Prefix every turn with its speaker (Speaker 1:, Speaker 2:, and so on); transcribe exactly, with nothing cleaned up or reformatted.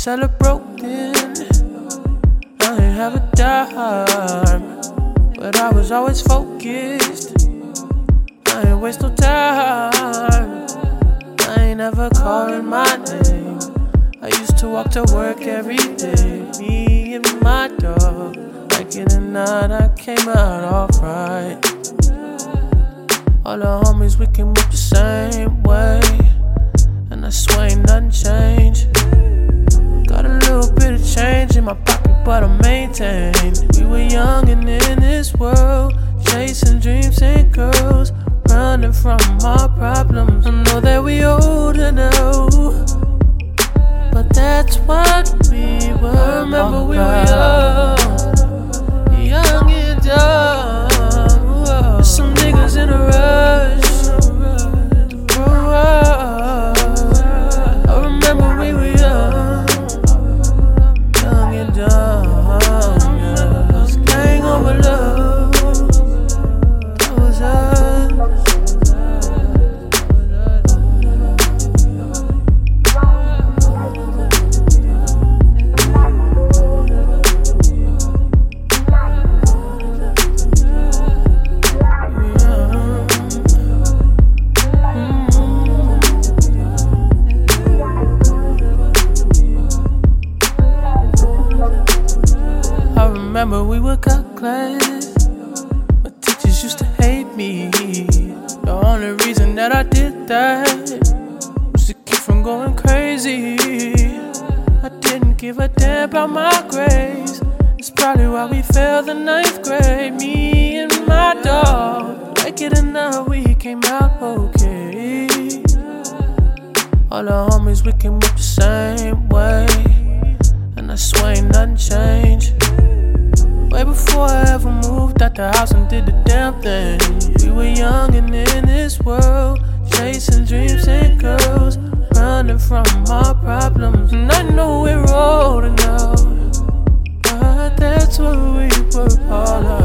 Speaker 1: celebrating. I ain't have a dime, but I was always focused. I ain't waste no time. I ain't ever calling my name. I used to walk to work every day, me and my dog. Like in the night, I came out alright. All the homies, we can move the same way, and I swear ain't nothing changed. Got a little bit of change in my pocket, but I maintained. We were young and in this world, chasing dreams and girls, running from our problems. I know that we older now, but that's what we were. Remember we were young, young and dumb. Some niggas in a rush to grow up. I remember we were young, young and dumb. Yeah. This gang over love, that was us. Remember we would cut class, but teachers used to hate me. The only reason that I did that was to keep from going crazy. I didn't give a damn about my grades. It's probably why we failed the ninth grade. Me and my dog, like it or not, we came out okay. All the homies, we can move the same way, and I swear ain't nothing changed. Way before I ever moved out the house and did the damn thing. We were young and in this world, chasing dreams and girls, running from our problems. And I know we're older now, but that's what we were all about.